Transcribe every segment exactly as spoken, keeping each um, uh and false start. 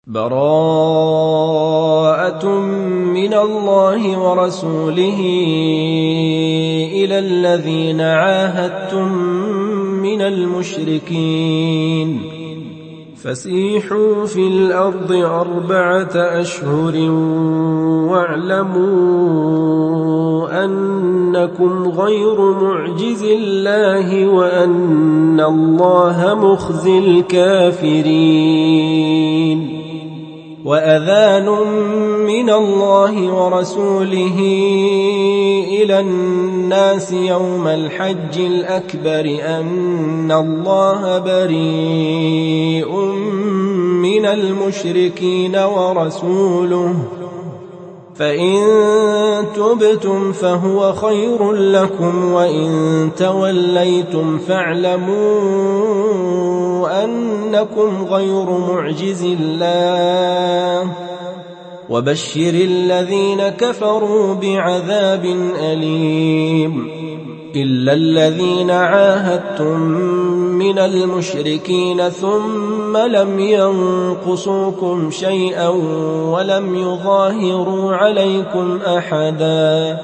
براءة من الله ورسوله إلى الذين عاهدتم من المشركين فسيحوا في الأرض أربعة أشهر واعلموا أنكم غير معجز الله وأن الله مخزي الكافرين وأذان من الله ورسوله إلى الناس يوم الحج الأكبر أن الله بريء من المشركين ورسوله فإن تبتم فهو خير لكم وإن توليتم فاعلموا أنكم غير معجز الله وبشر الذين كفروا بعذاب أليم إلا الذين عاهدتم من المشركين ثم لم ينقصوكم شيئا ولم يظاهروا عليكم أحدا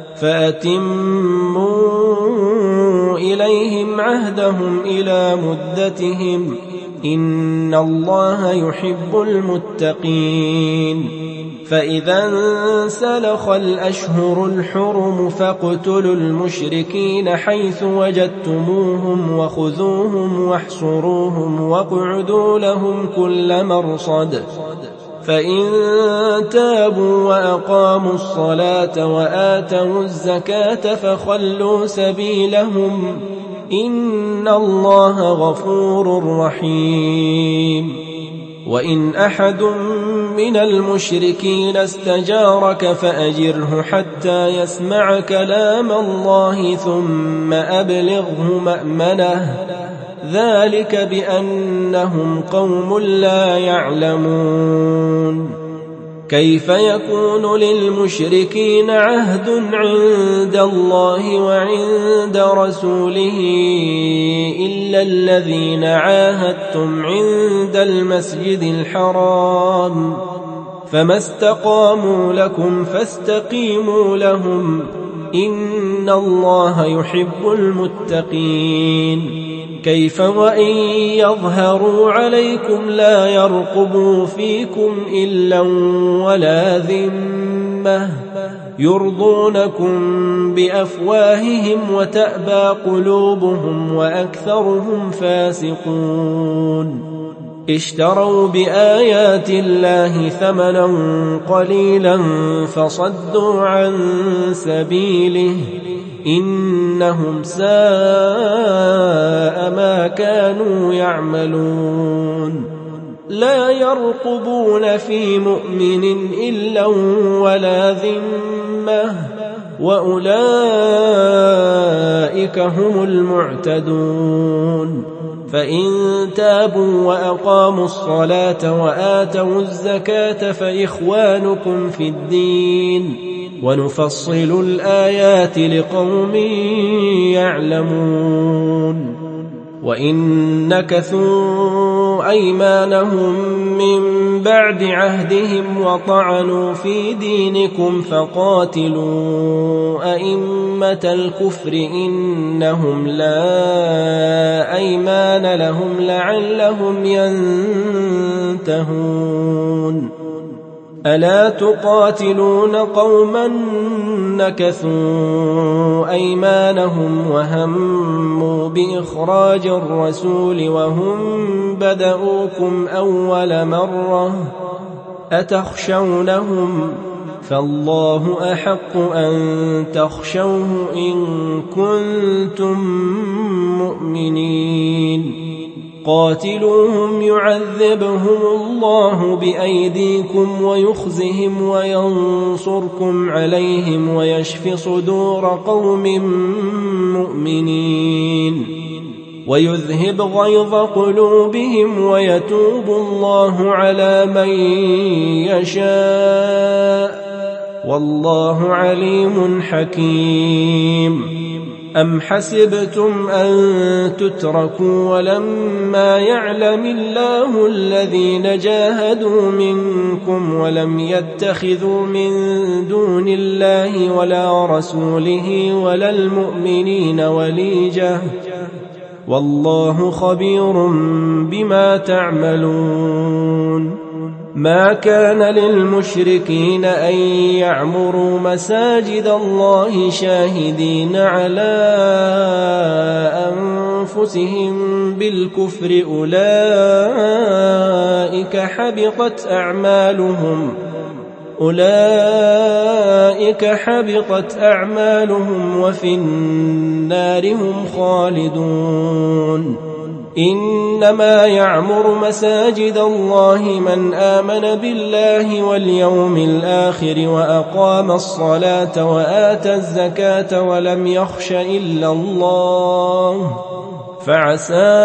فأتموا إليهم عهدهم إلى مدتهم إن الله يحب المتقين فإذا انسلخ الأشهر الحرم فاقتلوا المشركين حيث وجدتموهم وخذوهم واحصروهم واقعدوا لهم كل مرصد فإن تابوا وأقاموا الصلاة وآتوا الزكاة فخلوا سبيلهم إن الله غفور رحيم وإن أحد من المشركين استجارك فأجره حتى يسمع كلام الله ثم أبلغه مأمنه ذلك بأنهم قوم لا يعلمون كيف يكون للمشركين عهد عند الله وعند رسوله إلا الذين عاهدتم عند المسجد الحرام فما استقاموا لكم فاستقيموا لهم إن الله يحب المتقين كيف وإن يظهروا عليكم لا يرقبوا فيكم إلا ولا ذمة يرضونكم بأفواههم وتأبى قلوبهم وأكثرهم فاسقون اشتروا بآيات الله ثمنا قليلا فصدوا عن سبيله إنهم ساء ما كانوا يعملون لا يرقبون في مؤمن إلا ولا ذمة وأولئك هم المعتدون فإن تابوا وأقاموا الصلاة وآتوا الزكاة فإخوانكم في الدين ونفصل الآيات لقوم يعلمون وإن نكثوا أيمانهم من بعد عهدهم وطعنوا في دينكم فقاتلوا أئمة الكفر إنهم لا أيمان لهم لعلهم ينتهون ألا تقاتلون قوما نكثوا أيمانهم وهموا بإخراج الرسول وهم بدؤوكم أول مرة أتخشونهم فالله أحق أن تخشوه إن كنتم مؤمنين قاتلوهم يعذبهم الله بأيديكم ويخزهم وينصركم عليهم ويشف صدور قوم مؤمنين ويذهب غيظ قلوبهم ويتوب الله على من يشاء والله عليم حكيم أم حسبتم أن تتركوا ولما يعلم الله الذين جاهدوا منكم ولم يتخذوا من دون الله ولا رسوله ولا المؤمنين وليجة والله خبير بما تعملون. ما كان للمشركين أن يعمروا مساجد الله شاهدين على أنفسهم بالكفر أولئك حبطت أعمالهم أولئك حبطت أعمالهم وفي النار هم خالدون. إنما يعمر مساجد الله من آمن بالله واليوم الآخر وأقام الصلاة وآتى الزكاة ولم يخش إلا الله فعسى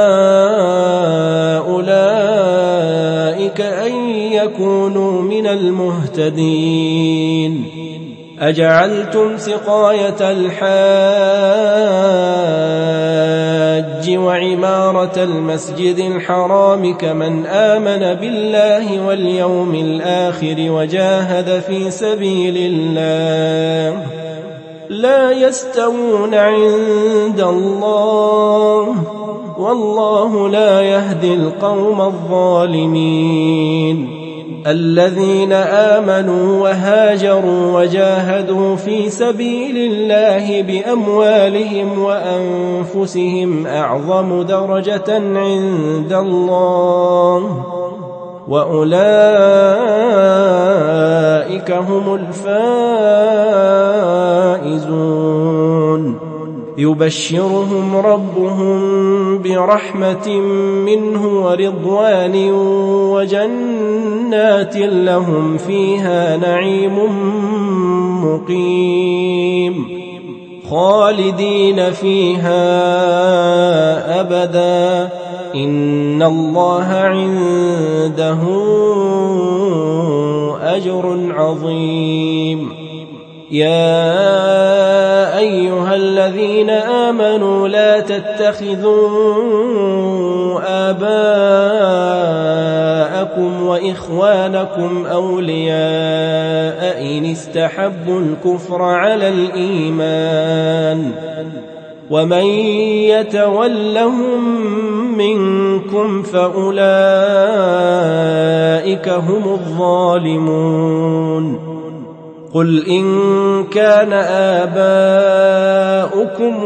أولئك أن يكونوا من المهتدين. أجعلتم سقاية الحاج وعمارة المسجد الحرام كمن آمن بالله واليوم الآخر وجاهد في سبيل الله لا يستوون عند الله والله لا يهدي القوم الظالمين. الذين آمنوا وهاجروا وجاهدوا في سبيل الله بأموالهم وأنفسهم أعظم درجة عند الله وأولئك هم الفائزون. يبشرهم ربهم برحمة منه ورضوان وجنات لهم فيها نعيم مقيم خالدين فيها أبدا إن الله عنده أجر عظيم. يا أيها الذين آمنوا لا تتخذوا آباءكم وإخوانكم أولياء إن استحبوا الكفر على الإيمان ومن يتولهم منكم فأولئك هم الظالمون. قل إن كان آباؤكم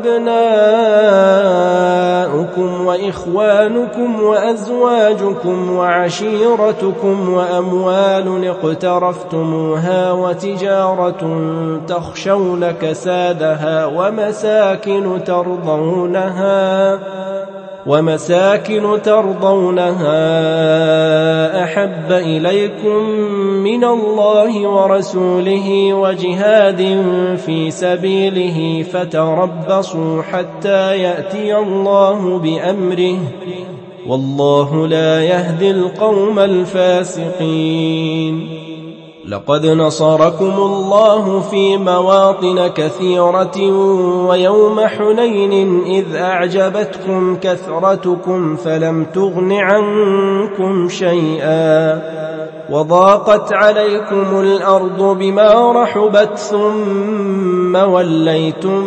وأبناؤكم وإخوانكم وأزواجكم وعشيرتكم وأموال اقترفتموها وتجارة تخشون كسادها ومساكن ترضونها ومساكن ترضونها أحب إليكم من الله ورسوله وجهاد في سبيله فتربصوا حتى يأتي الله بأمره والله لا يهدي القوم الفاسقين. لقد نصركم الله في مواطن كثيرة ويوم حنين إذ أعجبتكم كثرتكم فلم تغن عنكم شيئا وضاقت عليكم الأرض بما رحبت ثم وليتم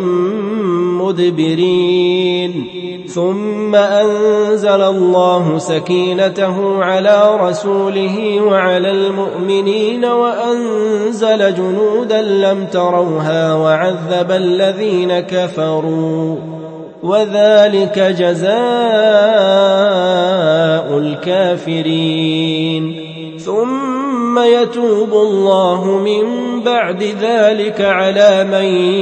مدبرين ثم أنزل الله سكينته على رسوله وعلى المؤمنين وأنزل جنودا لم تروها وعذب الذين كفروا وذلك جزاء الكافرين. ثم يتوب الله من بعد ذلك على من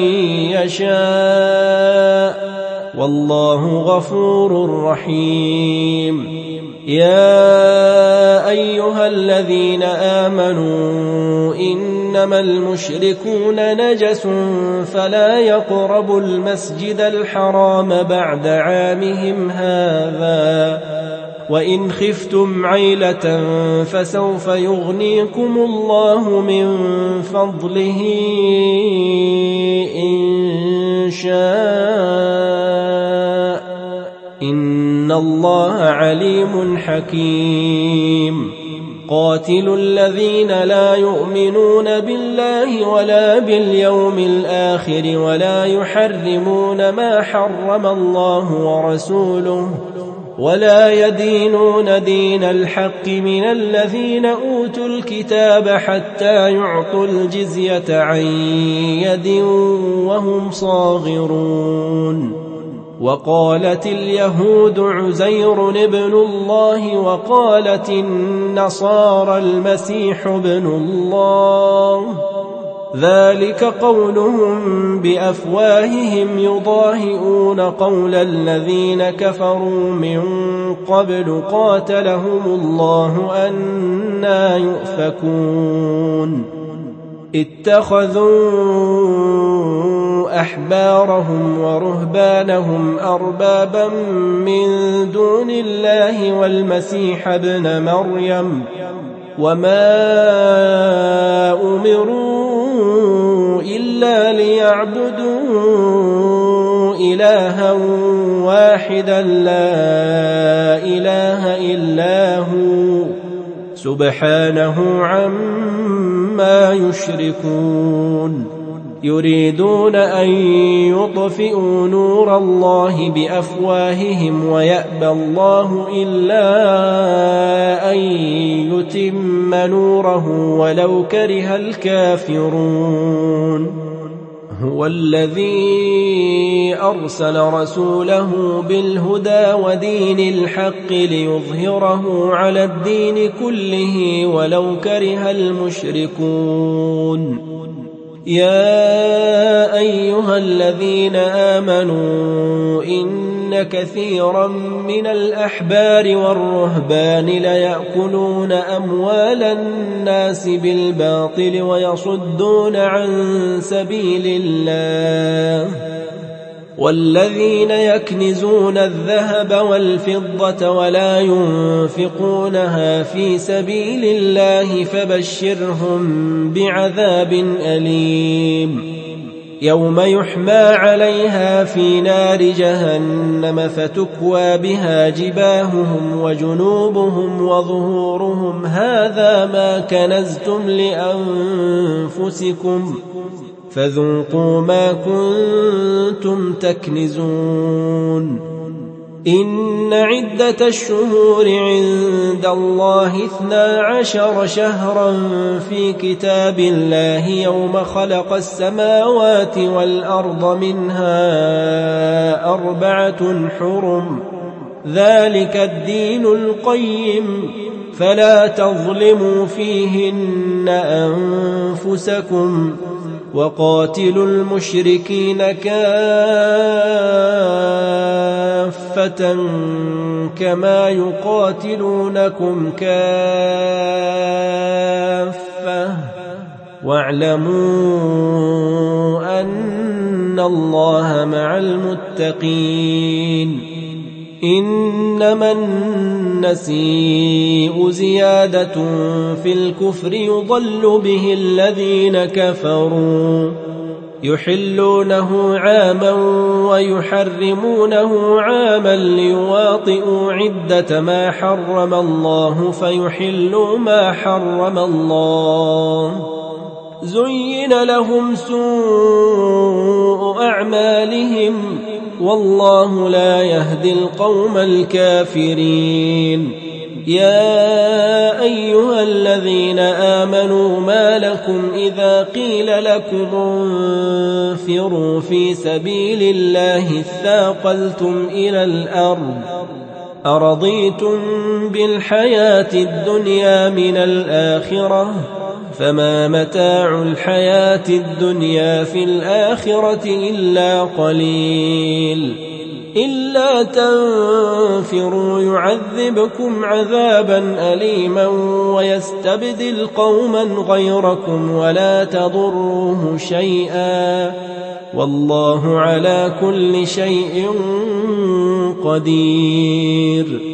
يشاء والله غفور رحيم. يا أيها الذين آمنوا إنما المشركون نجس فلا يقربوا المسجد الحرام بعد عامهم هذا وإن خفتم عيلة فسوف يغنيكم الله من فضله إن شاء إن الله عليم حكيم قاتل الذين لا يؤمنون بالله ولا باليوم الآخر ولا يحرمون ما حرم الله ورسوله ولا يدينون دين الحق من الذين أوتوا الكتاب حتى يعطوا الجزية عن يد وهم صاغرون وقالت اليهود عزير ابن الله وقالت النصارى المسيح ابن الله ذلك قولهم بأفواههم يضاهئون قول الذين كفروا من قبل قاتلهم الله أنى يؤفكون اتخذوا أحبارهم ورهبانهم أربابا من دون الله والمسيح ابن مريم وما أمروا إلا ليعبدوا إلها واحدا لا إله إلا هو سبحانه عما يشركون يريدون أن يطفئوا نور الله بأفواههم ويأبى الله إلا أن يتم نوره ولو كره الكافرون هو الذي أرسل رسوله بالهدى ودين الحق ليظهره على الدين كله ولو كره المشركون يا أيها الذين آمنوا إن كثيرا من الأحبار والرهبان ليأكلون أموال الناس بالباطل ويصدون عن سبيل الله والذين يكنزون الذهب والفضة ولا ينفقونها في سبيل الله فبشرهم بعذاب أليم يوم يحمى عليها في نار جهنم فتكوى بها جباههم وجنوبهم وظهورهم هذا ما كنزتم لأنفسكم فذوقوا ما كنتم تكنزون إن عدة الشهور عند الله اثنا عشر شهرا في كتاب الله يوم خلق السماوات والأرض منها أربعة حرم ذلك الدين القيم فلا تظلموا فيهن أنفسكم وقاتلوا المشركين كافة كما يقاتلونكم كافة واعلموا أن الله مع المتقين إنما النسيء زيادة في الكفر يضل به الذين كفروا يحلونه عاما ويحرمونه عاما ليواطئوا عدة ما حرم الله فيحلوا ما حرم الله زين لهم سوء أعمالهم والله لا يهدي القوم الكافرين يا أيها الذين آمنوا ما لكم إذا قيل لكم انفروا في سبيل الله اثاقلتم إلى الأرض أرضيتم بالحياة الدنيا من الآخرة فما متاع الحياة الدنيا في الآخرة إلا قليل إلا تنفروا يعذبكم عذابا أليما ويستبدل قوما غيركم ولا تضروه شيئا والله على كل شيء قدير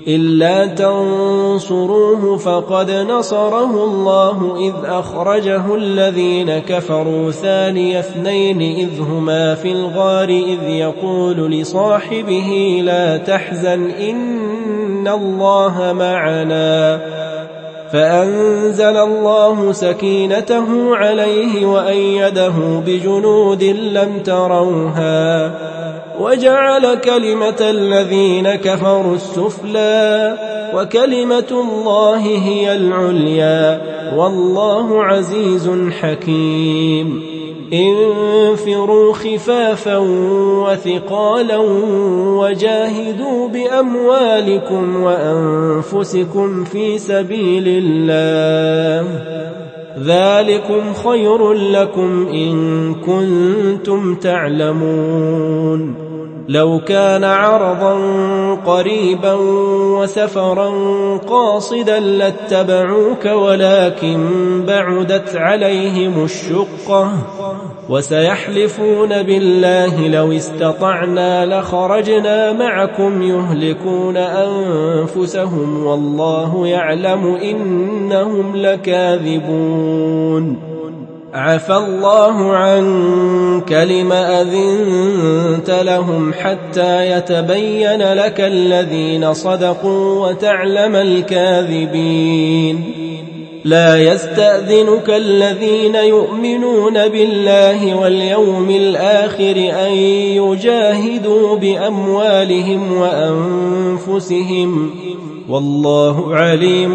إلا تنصروه فقد نصره الله إذ أخرجه الذين كفروا ثاني اثنين إذ هما في الغار إذ يقول لصاحبه لا تحزن إن الله معنا فأنزل الله سكينته عليه وأيده بجنود لم تروها وجعل كلمة الذين كفروا السفلى وكلمة الله هي العليا والله عزيز حكيم انفروا خفافا وثقالا وجاهدوا بأموالكم وأنفسكم في سبيل الله ذلكم خير لكم إن كنتم تعلمون لو كان عرضا قريبا وسفرا قاصدا لاتبعوك ولكن بعدت عليهم الشقة وسيحلفون بالله لو استطعنا لخرجنا معكم يهلكون أنفسهم والله يعلم إنهم لكاذبون عفى الله عنك لم أذنت لهم حتى يتبين لك الذين صدقوا وتعلم الكاذبين لا يستأذنك الذين يؤمنون بالله واليوم الآخر أن يجاهدوا بأموالهم وأنفسهم والله عليم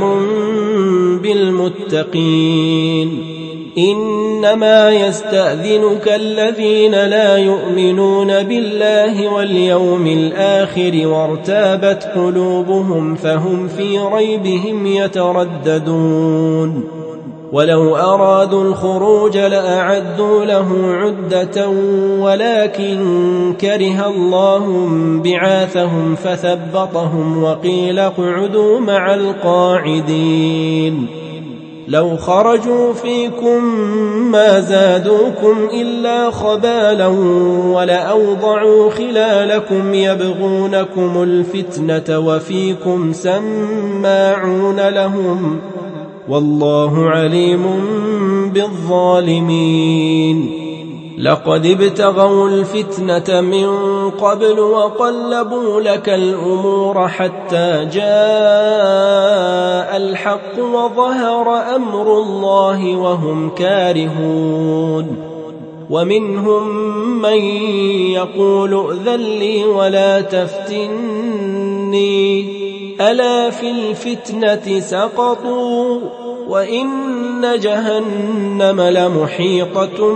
بالمتقين إنما يستأذنك الذين لا يؤمنون بالله واليوم الآخر وارتابت قلوبهم فهم في ريبهم يترددون ولو أرادوا الخروج لأعدوا له عدة ولكن كره الله بعاثهم فثبطهم وقيل اقعدوا مع القاعدين لو خرجوا فيكم ما زادوكم إلا خبالا ولأوضعوا خلالكم يبغونكم الفتنة وفيكم سماعون لهم والله عليم بالظالمين لقد ابتغوا الفتنة من قبل وقلبوا لك الأمور حتى جاء الحق وظهر أمر الله وهم كارهون ومنهم من يقول ائذن لي ولا تفتني ألا في الفتنة سقطوا وإن جهنم لمحيطة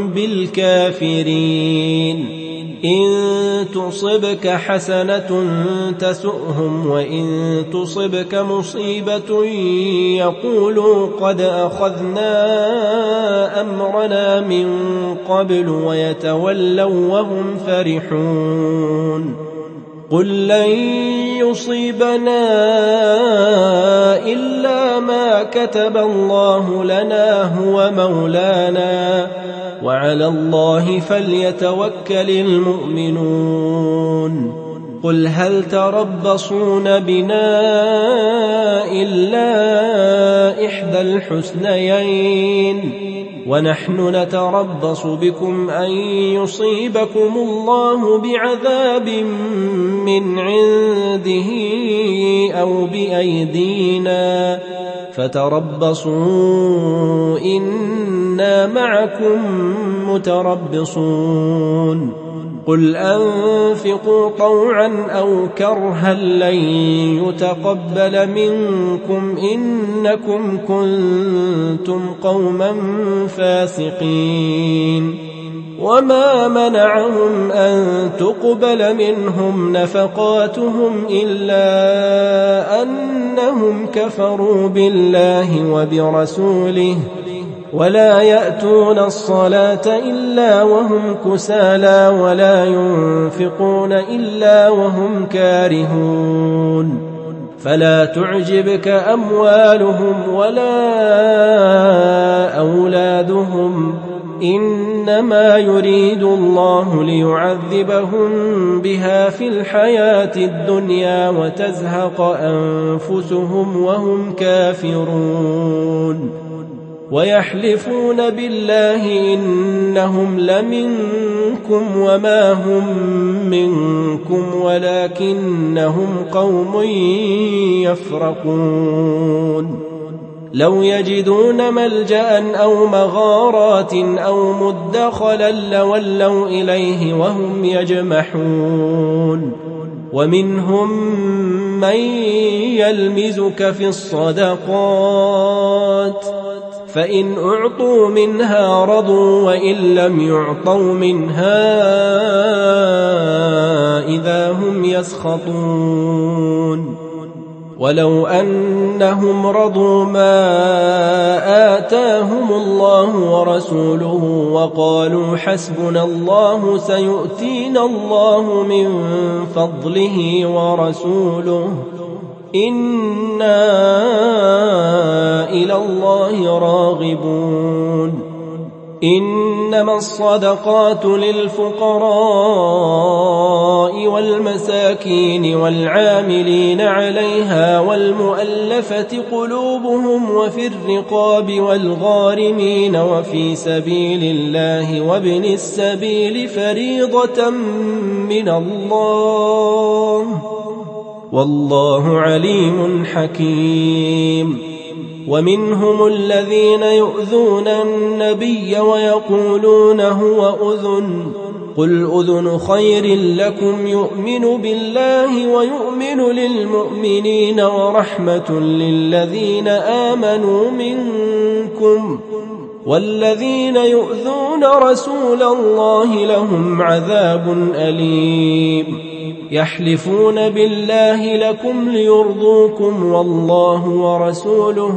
بالكافرين إن تصبك حسنة تسؤهم وإن تصبك مصيبة يقولوا قد أخذنا أمرنا من قبل ويتولوا وهم فرحون قل لن يصيبنا إلا ما كتب الله لنا هو مولانا وعلى الله فليتوكل المؤمنون قل هل تربصون بنا إلا إحدى الحسنيين ونحن نتربص بكم أن يصيبكم الله بعذاب من عنده أو بأيدينا فتربصوا إنا معكم متربصون قل أنفقوا طوعا أو كرها لن يتقبل منكم إنكم كنتم قوما فاسقين وما منعهم أن تقبل منهم نفقاتهم إلا أنهم كفروا بالله وبرسوله ولا يأتون الصلاة إلا وهم كسالى ولا ينفقون إلا وهم كارهون فلا تعجبك أموالهم ولا أولادهم إنما يريد الله ليعذبهم بها في الحياة الدنيا وتزهق أنفسهم وهم كافرون ويحلفون بالله إنهم لمنكم وما هم منكم ولكنهم قوم يفرقون لو يجدون ملجأ أو مغارات أو مدخلا لولوا إليه وهم يجمحون ومنهم من يلمزك في الصدقات فإن أعطوا منها رضوا وإن لم يعطوا منها إذا هم يسخطون ولو أنهم رضوا ما آتاهم الله ورسوله وقالوا حسبنا الله سيؤتينا الله من فضله ورسوله إنا إلى الله راغبون إنما الصدقات للفقراء والمساكين والعاملين عليها والمؤلفة قلوبهم وفي الرقاب والغارمين وفي سبيل الله وابن السبيل فريضة من الله والله عليم حكيم ومنهم الذين يؤذون النبي ويقولون هو أذن قل أذن خير لكم يؤمن بالله ويؤمن للمؤمنين ورحمة للذين آمنوا منكم والذين يؤذون رسول الله لهم عذاب أليم يحلفون بالله لكم ليرضوكم والله ورسوله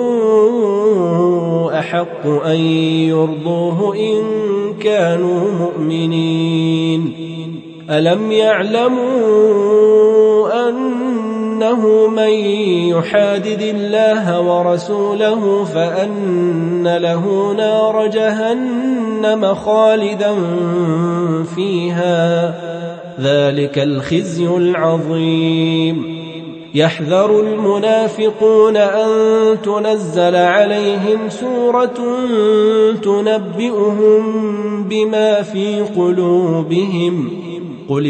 أحق أن يرضوه إن كانوا مؤمنين ألم يعلموا أنه من يحادد الله ورسوله فأن له نار جهنم خالدا فيها ذلك الخزي العظيم يحذر المنافقون أن تنزل عليهم سورة تنبئهم بما في قلوبهم قل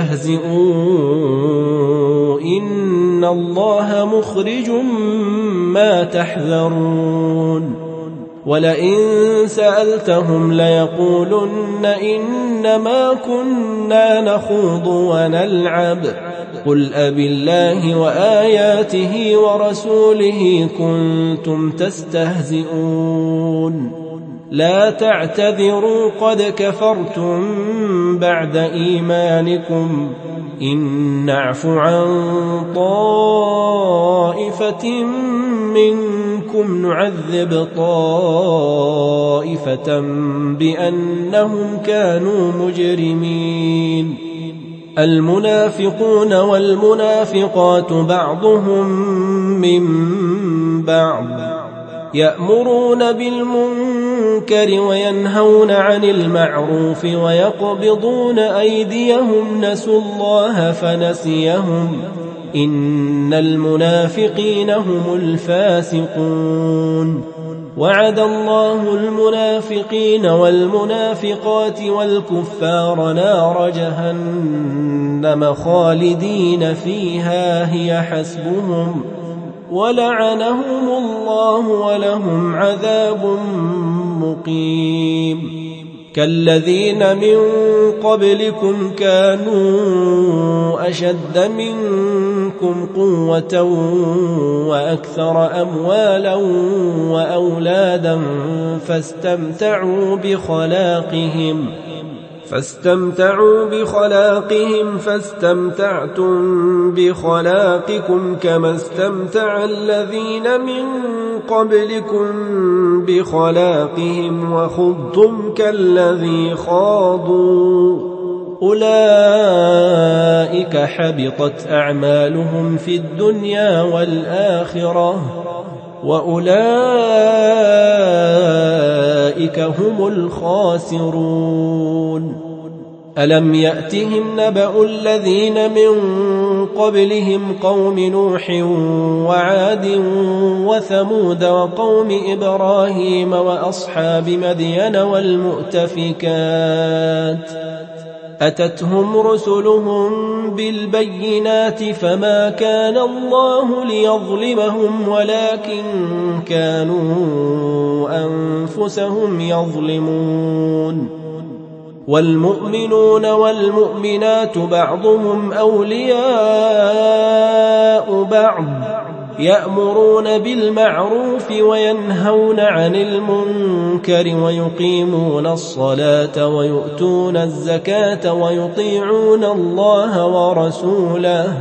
استهزئوا إن الله مخرج ما تحذرون ولئن سألتهم ليقولن إنما كنا نخوض ونلعب قل أبالله وآياته ورسوله كنتم تستهزئون لا تعتذروا قد كفرتم بعد إيمانكم إن نعف عن طائفة منكم نعذب طائفة بأنهم كانوا مجرمين المنافقون والمنافقات بعضهم من بعض يأمرون بالمنكر وينهون عن المعروف ويقبضون أيديهم نسوا الله فنسيهم إن المنافقين هم الفاسقون وعد الله المنافقين والمنافقات والكفار نار جهنم خالدين فيها هي حسبهم ولعنهم الله ولهم عذاب مقيم كالذين من قبلكم كانوا أشد منكم قوة وأكثر أموالا وأولادا فاستمتعوا بخلاقهم فاستمتعوا بخلاقهم فاستمتعتم بخلاقكم كما استمتع الذين من قبلكم بخلاقهم وخضتم كالذي خاضوا أولئك حبطت أعمالهم في الدنيا والآخرة وأولئك أولئك هم الخاسرون. ألم يأتهم نبأ الذين من قبلهم قوم نوح وعاد وثمود وقوم إبراهيم وأصحاب مدين والمؤتفكات أتتهم رسلهم بالبينات فما كان الله ليظلمهم ولكن كانوا أنفسهم يظلمون. والمؤمنون والمؤمنات بعضهم أولياء بعض يأمرون بالمعروف وينهون عن المنكر ويقيمون الصلاة ويؤتون الزكاة ويطيعون الله ورسوله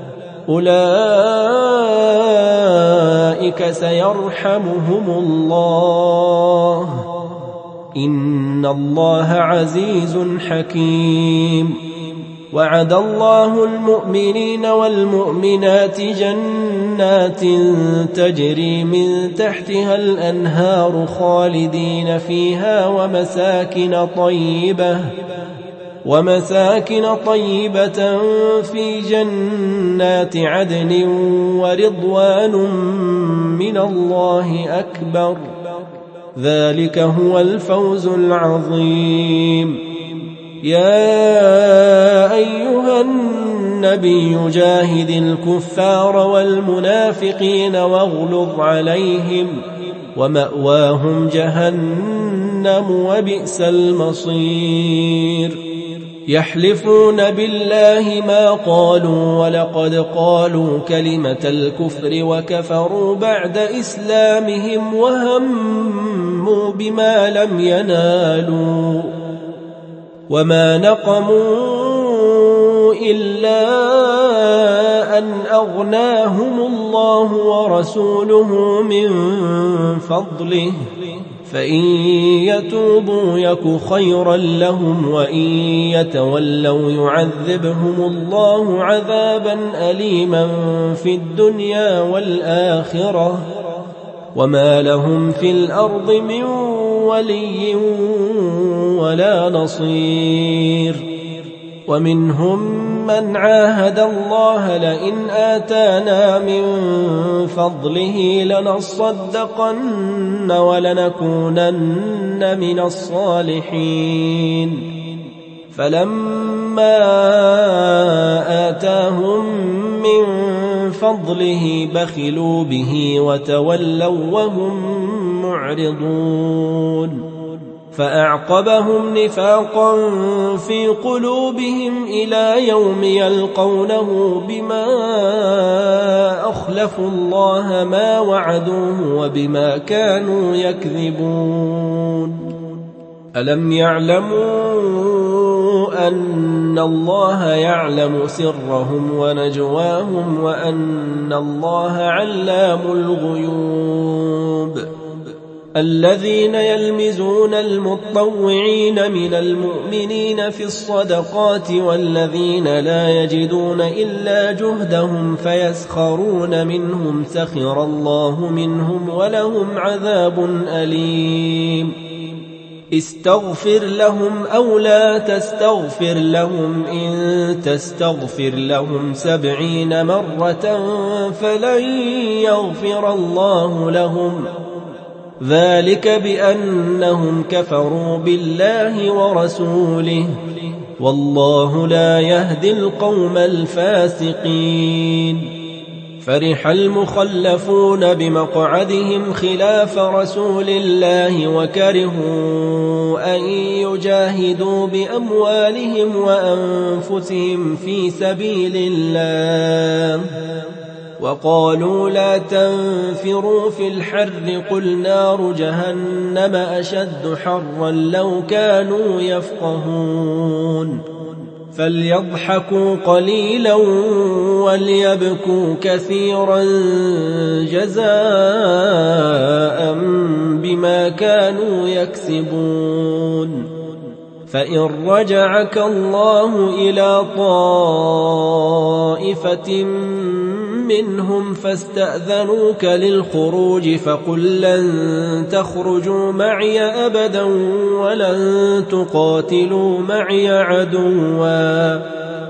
أولئك سيرحمهم الله إن الله عزيز حكيم. وعد الله المؤمنين والمؤمنات جنات تجري من تحتها الأنهار خالدين فيها ومساكن طيبة ومساكن طيبة في جنات عدن ورضوان من الله أكبر ذلك هو الفوز العظيم. يا أيها النبي جاهد الكفار والمنافقين واغلظ عليهم ومأواهم جهنم وبئس المصير. يحلفون بالله ما قالوا ولقد قالوا كلمة الكفر وكفروا بعد إسلامهم وهموا بما لم ينالوا وما نقموا إلا أن أغناهم الله ورسوله من فضله فإن يتوبوا يك خيرا لهم وإن يتولوا يعذبهم الله عذابا أليما في الدنيا والآخرة وما لهم في الأرض من ولي ولا نصير. ومنهم من عاهد الله لئن آتانا من فضله لنصدقن ولنكونن من الصالحين فلما آتاهم من فضله بخلوا به وتولوا وهم معرضون فأعقبهم نفاقا في قلوبهم إلى يوم يلقونه بما أخلفوا الله ما وعدوه وبما كانوا يكذبون. ألم يعلموا أن الله يعلم سرهم ونجواهم وأن الله علام الغيوب. الذين يلمزون المطوعين من المؤمنين في الصدقات والذين لا يجدون إلا جهدهم فيسخرون منهم سخر الله منهم ولهم عذاب أليم. استغفر لهم أو لا تستغفر لهم إن تستغفر لهم سبعين مرة فلن يغفر الله لهم ذلك بأنهم كفروا بالله ورسوله والله لا يهدي القوم الفاسقين. فرح المخلفون بمقعدهم خلاف رسول الله وكرهوا أن يجاهدوا بأموالهم وأنفسهم في سبيل الله وقالوا لا تنفروا في الحر قل نار جهنم أشد حرا لو كانوا يفقهون. فليضحكوا قليلا وليبكوا كثيرا جزاء بما كانوا يكسبون. فإن رجعك الله إلى طائفة منهم فاستأذنوك للخروج فقل لن تخرجوا معي أبدا ولن تقاتلوا معي عدوا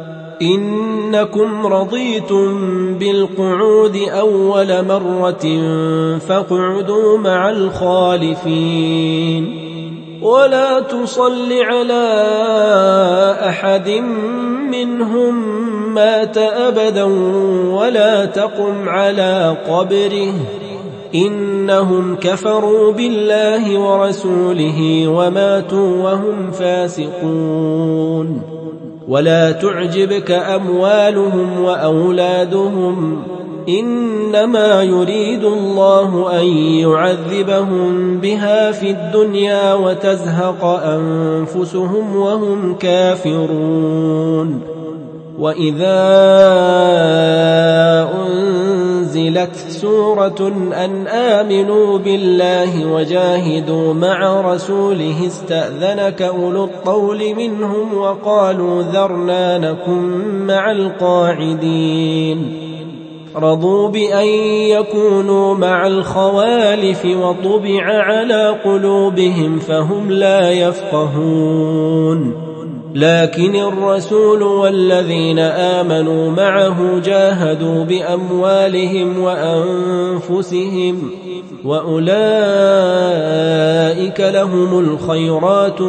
إنكم رضيتم بالقعود أول مرة فاقعدوا مع الخالفين ولا تصل على أحد منهم مات أبدا ولا تقم على قبره إنهم كفروا بالله ورسوله وماتوا وهم فاسقون ولا تعجبك أموالهم وأولادهم إنما يريد الله أن يعذبهم بها في الدنيا وتزهق أنفسهم وهم كافرون وإذا أنزلت سورة أن آمنوا بالله وجاهدوا مع رسوله استأذنك أولو الطول منهم وقالوا ذرنا نكن مع القاعدين رضوا بأن يكونوا مع الخوالف وطبع على قلوبهم فهم لا يفقهون لكن الرسول والذين آمنوا معه جاهدوا بأموالهم وأنفسهم وأولئك لهم الخيرات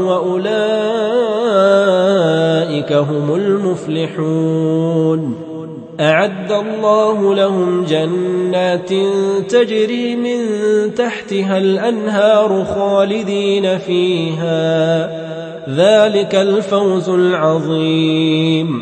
وأولئك هم المفلحون أعد الله لهم جنات تجري من تحتها الأنهار خالدين فيها ذلك الفوز العظيم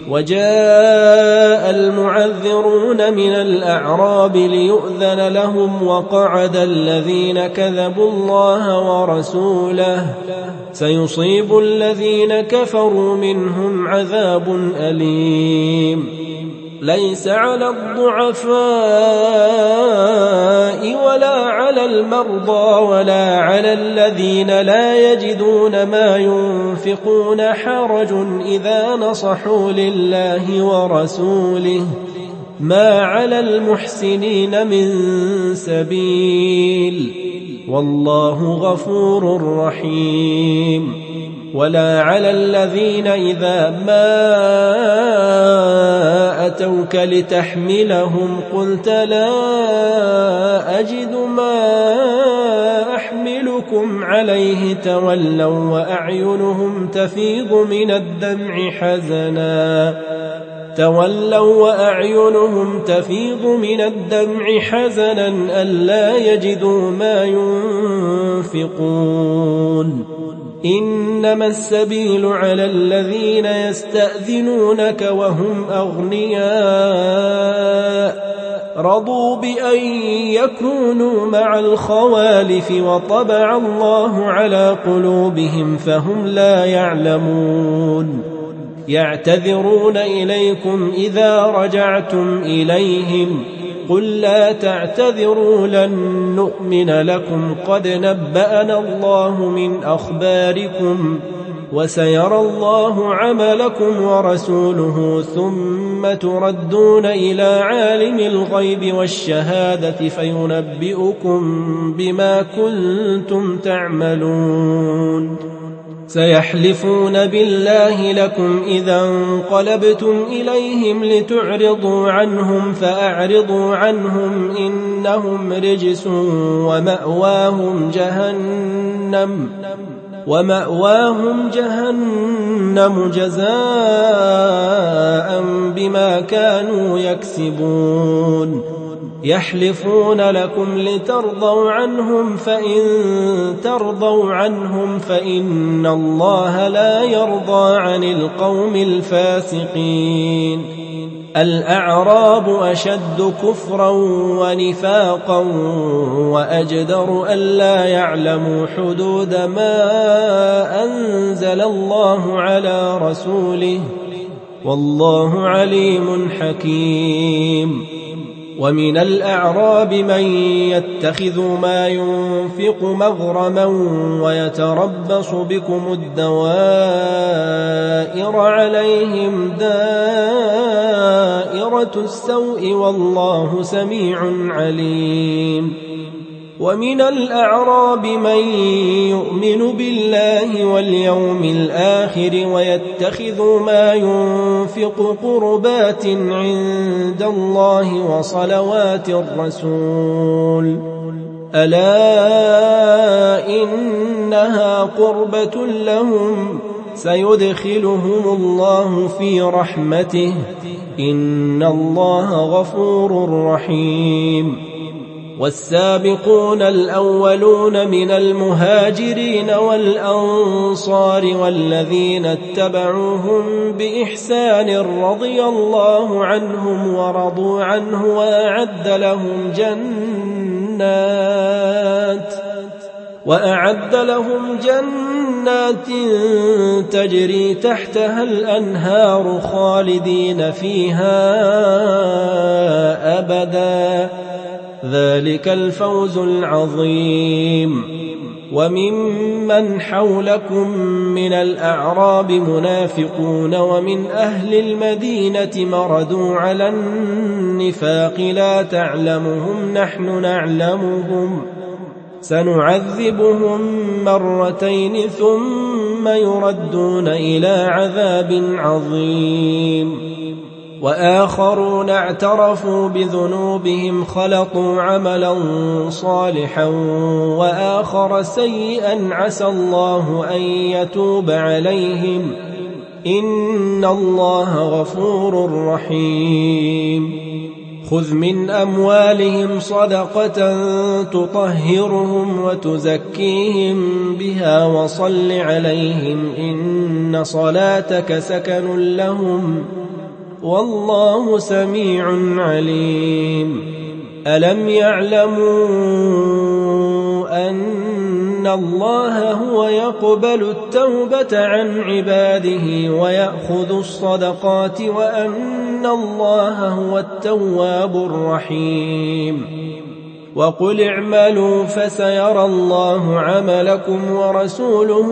وجاء المعذرون من الأعراب ليؤذن لهم وقعد الذين كذبوا الله ورسوله سيصيب الذين كفروا منهم عذاب أليم ليس على الضعفاء ولا على المرضى ولا على الذين لا يجدون ما ينفقون حرج إذا نصحوا لله ورسوله ما على المحسنين من سبيل والله غفور رحيم ولا على الذين إذا ما أتوك لتحملهم قلت لا أجد ما أحملكم عليه تولوا وأعينهم تفيض من الدمع حزنا تولوا وأعينهم تفيض من الدمع حزنا ألا يجدوا ما ينفقون إنما السبيل على الذين يستأذنونك وهم أغنياء رضوا بأن يكونوا مع الخوالف وطبع الله على قلوبهم فهم لا يعلمون يعتذرون إليكم إذا رجعتم إليهم قل لا تعتذروا لن نؤمن لكم قد نبأنا الله من أخباركم وسيرى الله عملكم ورسوله ثم تردون إلى عالم الغيب والشهادة فينبئكم بما كنتم تعملون سيحلفون بالله لكم إذا انقلبتم إليهم لتعرضوا عنهم فأعرضوا عنهم إنهم رجس ومأواهم جهنم ومأواهم جهنم جزاء بما كانوا يكسبون يحلفون لكم لترضوا عنهم فإن ترضوا عنهم فإن الله لا يرضى عن القوم الفاسقين الأعراب أشد كفرا ونفاقا وأجدر ألا يعلموا حدود ما أنزل الله على رسوله والله عليم حكيم ومن الأعراب من يتخذ ما ينفق مغرما ويتربص بكم الدوائر عليهم دائرة السوء والله سميع عليم ومن الأعراب من يؤمن بالله واليوم الآخر ويتخذ ما ينفق قربات عند الله وصلوات الرسول ألا إنها قربة لهم سيدخلهم الله في رحمته إن الله غفور رحيم والسابقون الأولون من المهاجرين والأنصار والذين اتبعوهم بإحسان رضي الله عنهم ورضوا عنه وأعد لهم جنات وأعد لهم جنات تجري تحتها الأنهار خالدين فيها أبدا ذلك الفوز العظيم وممن حولكم من الأعراب منافقون ومن أهل المدينة مردوا على النفاق لا تعلمهم نحن نعلمهم سنعذبهم مرتين ثم يردون إلى عذاب عظيم وآخرون اعترفوا بذنوبهم خلطوا عملا صالحا وآخر سيئا عسى الله أن يتوب عليهم إن الله غفور رحيم خذ من أموالهم صدقة تطهرهم وتزكيهم بها وصل عليهم إن صلاتك سكن لهم والله سميع عليم ألم يعلموا أن الله هو يقبل التوبة عن عباده ويأخذ الصدقات وأن الله هو التواب الرحيم وقل اعملوا فسيرى الله عملكم ورسوله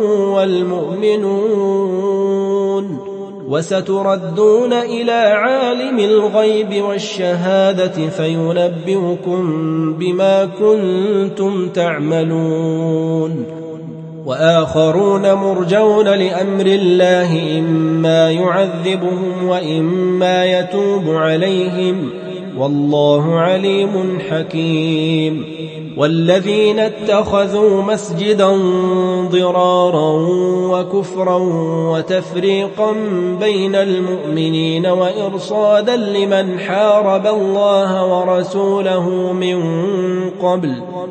والمؤمنون وستردون إلى عالم الغيب والشهادة فينبئكم بما كنتم تعملون وآخرون مرجون لأمر الله إما يعذبهم وإما يتوب عليهم والله عليم حكيم والذين اتخذوا مسجدا ضرارا وكفرا وتفريقا بين المؤمنين وإرصادا لمن حارب الله ورسوله من قبل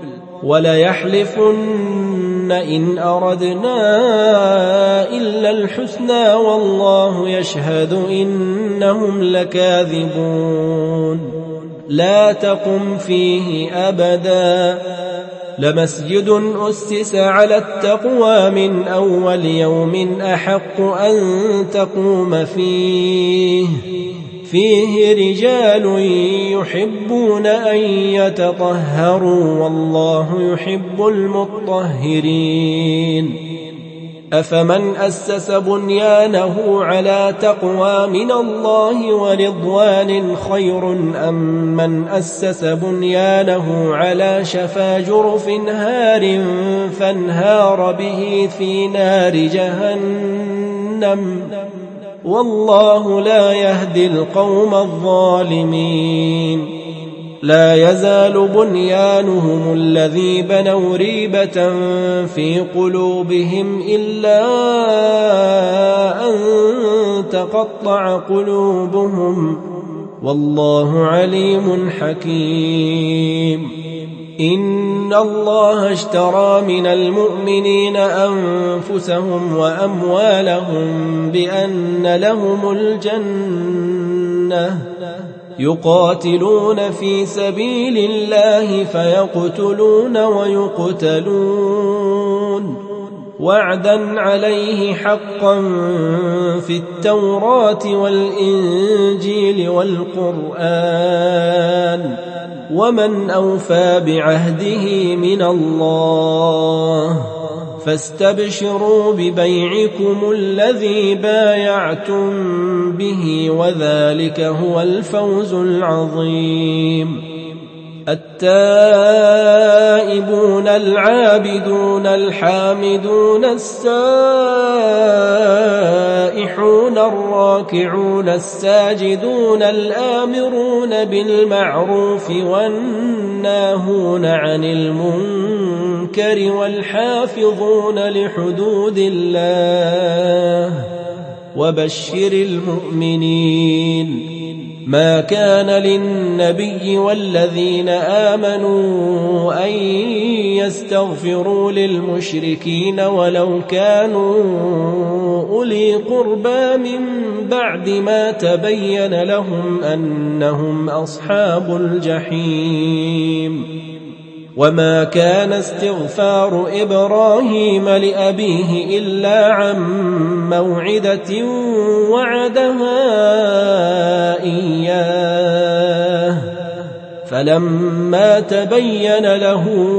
وليحلفن إن أردنا إلا الحسنى والله يشهد إنهم لكاذبون لا تقم فيه أبدا لمسجد أسس على التقوى من أول يوم أحق أن تقوم فيه فيه رجال يحبون أن يتطهروا والله يحب المطهرين أفمن أسس بنيانه على تقوى من الله ورضوان خير أم من أسس بنيانه على شفا جرف هار فانهار به في نار جهنم والله لا يهدي القوم الظالمين لا يزال بنيانهم الذي بنوا ريبة في قلوبهم إلا أن تقطع قلوبهم والله عليم حكيم إن الله اشترى من المؤمنين أنفسهم وأموالهم بأن لهم الجنة يقاتلون في سبيل الله فيقتلون ويقتلون وعدا عليه حقا في التوراة والإنجيل والقرآن، ومن أوفى بعهده من الله، فاستبشروا ببيعكم الذي بايعتم به، وذلك هو الفوز العظيم. التائبون العابدون الحامدون السائحون الراكعون الساجدون الآمرون بالمعروف والناهون عن المنكر والحافظون لحدود الله، وبشر المؤمنين. ما كان للنبي والذين آمنوا أن يستغفروا للمشركين ولو كانوا أولي قربى من بعد ما تبين لهم أنهم أصحاب الجحيم. وما كان استغفار إبراهيم لأبيه إلا عن موعدة وعدها إياه، فلما تبين له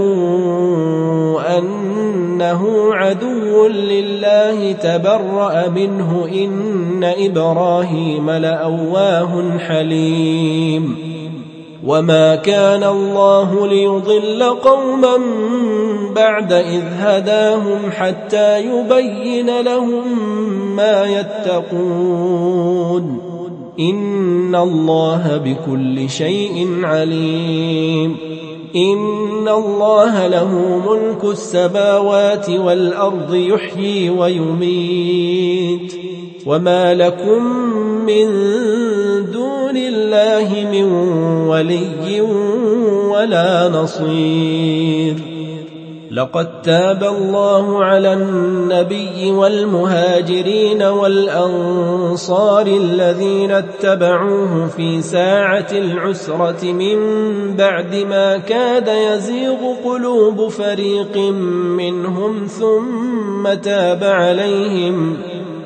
أنه عدو لله تبرأ منه، إن إبراهيم لأواه حليم. وما كان الله ليضل قوما بعد إذ هداهم حتى يبين لهم ما يتقون، إن الله بكل شيء عليم. إن الله له ملك السماوات والأرض يحيي ويميت، وما لكم من دون الله من ولي ولا نصير. لقد تاب الله على النبي والمهاجرين والأنصار الذين اتبعوه في ساعة العسرة من بعد ما كاد يزيغ قلوب فريق منهم ثم تاب عليهم،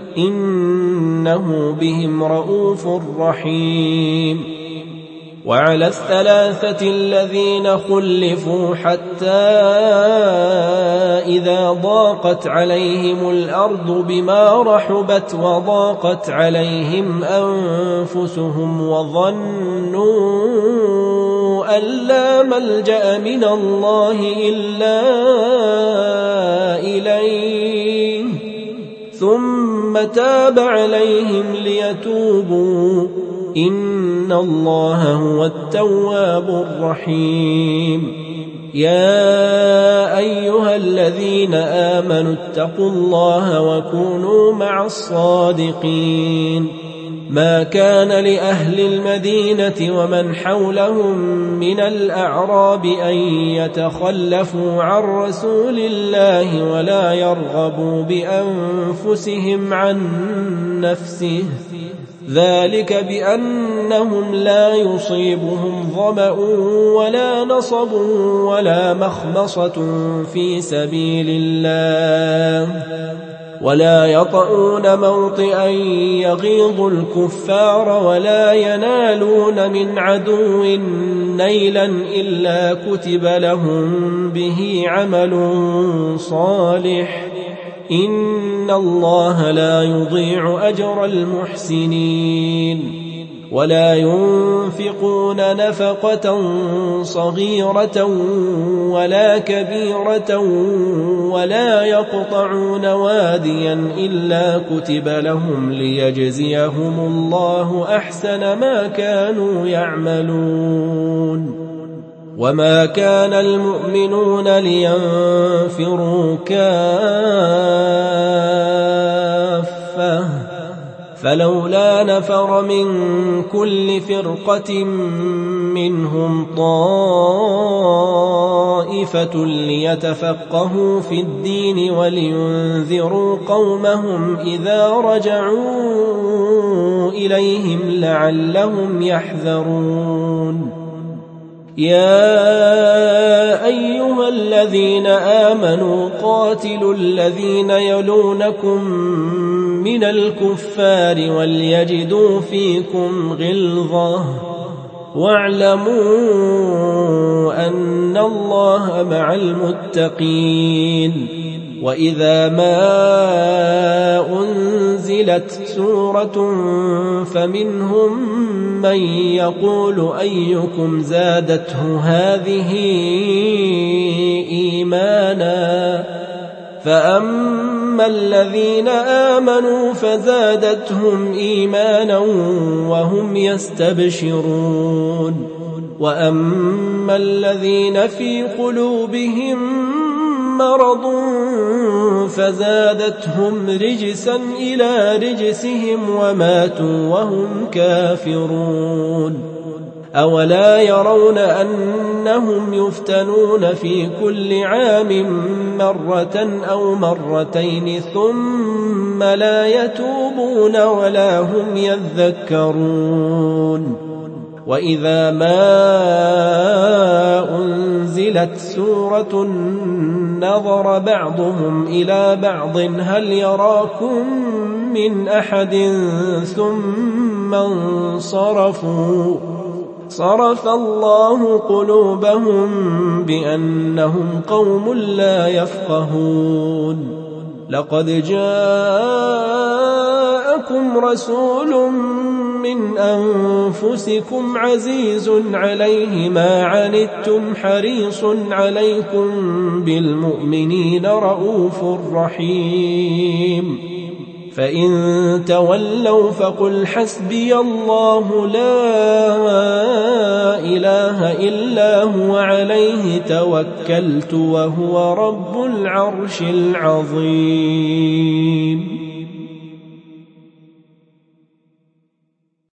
إنه بهم رؤوف رحيم. وعلى الثلاثة الذين خلفوا حتى إذا ضاقت عليهم الأرض بما رحبت وضاقت عليهم أنفسهم وظنوا أن لا ملجأ من الله إلا إليه، ثم تاب عليهم ليتوبوا، إن الله هو التواب الرحيم. يا أيها الذين آمنوا اتقوا الله وكونوا مع الصادقين. ما كان لأهل المدينة ومن حولهم من الأعراب أن يتخلفوا عن رسول الله ولا يرغبوا بأنفسهم عن نفسه، ذلك بأنهم لا يصيبهم ظمأ ولا نصب ولا مخمصة في سبيل الله، ولا يطؤون موطئا يغيظ الكفار ولا ينالون من عدو نيلا إلا كتب لهم به عمل صالح، إن الله لا يضيع أجر المحسنين. ولا ينفقون نفقة صغيرة ولا كبيرة ولا يقطعون واديا إلا كتب لهم ليجزيهم الله أحسن ما كانوا يعملون. وما كان المؤمنون لينفروا كافة، فلولا نفر من كل فرقة منهم طائفة ليتفقهوا في الدين ولينذروا قومهم إذا رجعوا إليهم لعلهم يحذرون. يا أيها الذين آمنوا قاتلوا الذين يلونكم من الكفار وليجدوا فيكم غلظة واعلموا أن الله مع المتقين. وإذا ما أنزلت سورة فمنهم من يقول أيكم زادته هذه إيمانا فأما الذين آمنوا فزادتهم إيمانا وهم يستبشرون وأما الذين في قلوبهم مرض فزادتهم رجسا إلى رجسهم وماتوا وهم كافرون. أولا يرون أنهم يفتنون في كل عام مرة أو مرتين ثم لا يتوبون ولا هم يذكرون. وإذا ما أنزلت سورة نظر بعضهم إلى بعض هل يراكم من أحد ثم انصرفوا صرف الله قلوبهم بأنهم قوم لا يفقهون. لقد جاءكم رسول من أنفسكم عزيز عليه ما عنتم حريص عليكم بالمؤمنين رؤوف رحيم. فإن تولوا فقل حسبي الله لا إله إلا هو عليه توكلت وهو رب العرش العظيم.